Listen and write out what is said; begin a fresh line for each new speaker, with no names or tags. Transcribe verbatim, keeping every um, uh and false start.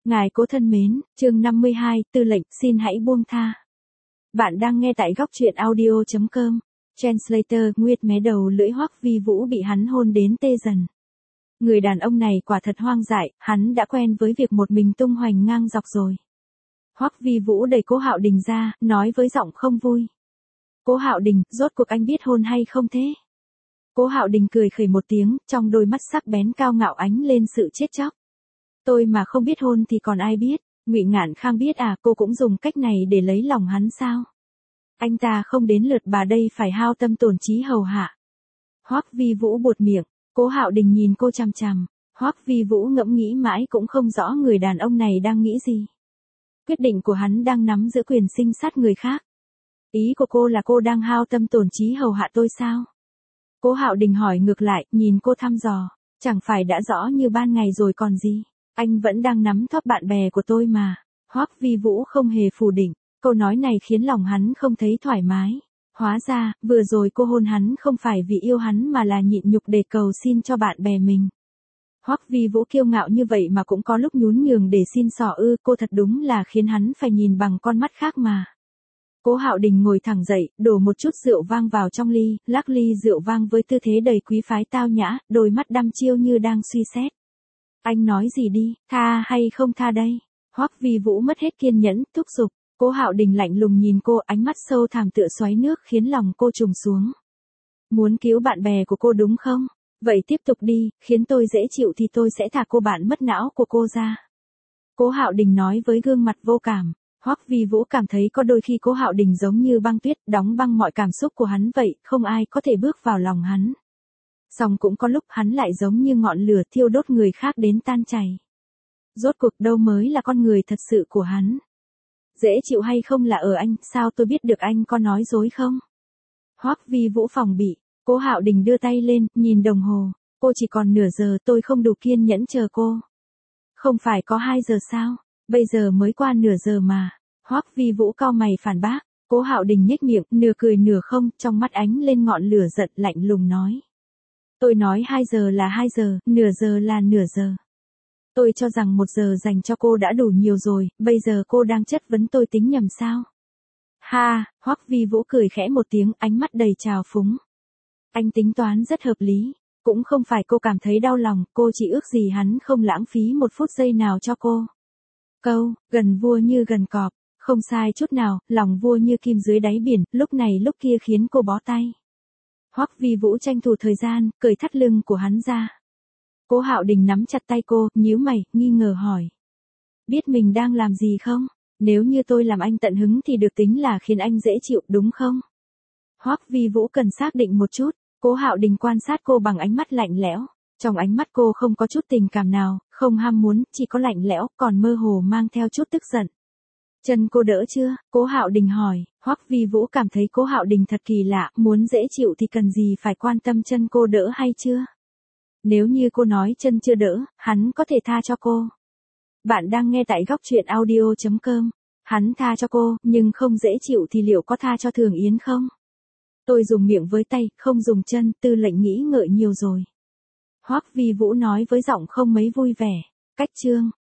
Ngài cố thân mến, chương năm mươi hai, tư lệnh, xin hãy buông tha. Bạn đang nghe tại góc truyện audio chấm com. Translator, Nguyệt mé đầu lưỡi Hoắc Vi Vũ bị hắn hôn đến tê dần. Người đàn ông này quả thật hoang dại, hắn đã quen với việc một mình tung hoành ngang dọc rồi. Hoắc Vi Vũ đẩy Cố Hạo Đình ra, nói với giọng không vui. Cố Hạo Đình, rốt cuộc anh biết hôn hay không thế? Cố Hạo Đình cười khẩy một tiếng, trong đôi mắt sắc bén cao ngạo ánh lên sự chết chóc. Tôi mà không biết hôn thì còn ai biết, Ngụy Ngạn Khang biết à, cô cũng dùng cách này để lấy lòng hắn sao? Anh ta không đến lượt bà đây phải hao tâm tổn trí hầu hạ. Hoắc Vi Vũ buột miệng, Cố Hạo Đình nhìn cô chằm chằm, Hoắc Vi Vũ ngẫm nghĩ mãi cũng không rõ người đàn ông này đang nghĩ gì. Quyết định của hắn đang nắm giữ quyền sinh sát người khác. Ý của cô là cô đang hao tâm tổn trí hầu hạ tôi sao? Cố Hạo Đình hỏi ngược lại, nhìn cô thăm dò, chẳng phải đã rõ như ban ngày rồi còn gì, anh vẫn đang nắm thóp bạn bè của tôi mà. Hoắc Vi Vũ không hề phủ định, câu nói này khiến lòng hắn không thấy thoải mái. Hóa ra, vừa rồi cô hôn hắn không phải vì yêu hắn mà là nhịn nhục để cầu xin cho bạn bè mình. Hoắc Vi Vũ kiêu ngạo như vậy mà cũng có lúc nhún nhường để xin xỏ ư, cô thật đúng là khiến hắn phải nhìn bằng con mắt khác mà. Cố Hạo Đình ngồi thẳng dậy, đổ một chút rượu vang vào trong ly, lắc ly rượu vang với tư thế đầy quý phái tao nhã, đôi mắt đăm chiêu như đang suy xét. Anh nói gì đi, tha hay không tha đây? Hoắc Vi Vũ mất hết kiên nhẫn, thúc giục. Cố Hạo Đình lạnh lùng nhìn cô, ánh mắt sâu thẳm tựa xoáy nước khiến lòng cô trùng xuống. Muốn cứu bạn bè của cô đúng không? Vậy tiếp tục đi, khiến tôi dễ chịu thì tôi sẽ thả cô bạn mất não của cô ra. Cố Hạo Đình nói với gương mặt vô cảm. Hoắc Vi Vũ cảm thấy có đôi khi Cố Hạo Đình giống như băng tuyết, đóng băng mọi cảm xúc của hắn vậy, không ai có thể bước vào lòng hắn. Song cũng có lúc hắn lại giống như ngọn lửa thiêu đốt người khác đến tan chảy. Rốt cuộc đâu mới là con người thật sự của hắn? Dễ chịu hay không là ở anh, sao tôi biết được anh có nói dối không? Hoắc Vi Vũ phòng bị, Cố Hạo Đình đưa tay lên, nhìn đồng hồ, cô chỉ còn nửa giờ, tôi không đủ kiên nhẫn chờ cô. Không phải có hai giờ sao, bây giờ mới qua nửa giờ mà. Hoắc Vi Vũ cau mày phản bác, Cố Hạo Đình nhếch miệng, nửa cười nửa không, trong mắt ánh lên ngọn lửa giận lạnh lùng nói. Tôi nói hai giờ là hai giờ, nửa giờ là nửa giờ. Tôi cho rằng một giờ dành cho cô đã đủ nhiều rồi, bây giờ cô đang chất vấn tôi tính nhầm sao? Ha, Hoắc Vi Vũ cười khẽ một tiếng, ánh mắt đầy trào phúng. Anh tính toán rất hợp lý, cũng không phải cô cảm thấy đau lòng, cô chỉ ước gì hắn không lãng phí một phút giây nào cho cô. Câu, gần vua như gần cọp, không sai chút nào, lòng vua như kim dưới đáy biển, lúc này lúc kia khiến cô bó tay. Hoắc Vi Vũ tranh thủ thời gian, cởi thắt lưng của hắn ra. Cố Hạo Đình nắm chặt tay cô, nhíu mày, nghi ngờ hỏi. Biết mình đang làm gì không? Nếu như tôi làm anh tận hứng thì được tính là khiến anh dễ chịu, đúng không? Hoắc Vi Vũ cần xác định một chút, Cố Hạo Đình quan sát cô bằng ánh mắt lạnh lẽo. Trong ánh mắt cô không có chút tình cảm nào, không ham muốn, chỉ có lạnh lẽo, còn mơ hồ mang theo chút tức giận. Chân cô đỡ chưa? Cố Hạo Đình hỏi. Hoắc Vi Vũ cảm thấy Cố Hạo Đình thật kỳ lạ, muốn dễ chịu thì cần gì phải quan tâm chân cô đỡ hay chưa? Nếu như cô nói chân chưa đỡ, hắn có thể tha cho cô. Bạn đang nghe tại góc truyện audio chấm com. Hắn tha cho cô, nhưng không dễ chịu thì liệu có tha cho Thường Yến không? Tôi dùng miệng với tay, không dùng chân, tư lệnh nghĩ ngợi nhiều rồi. Hoắc Vi Vũ nói với giọng không mấy vui vẻ. Cách chương.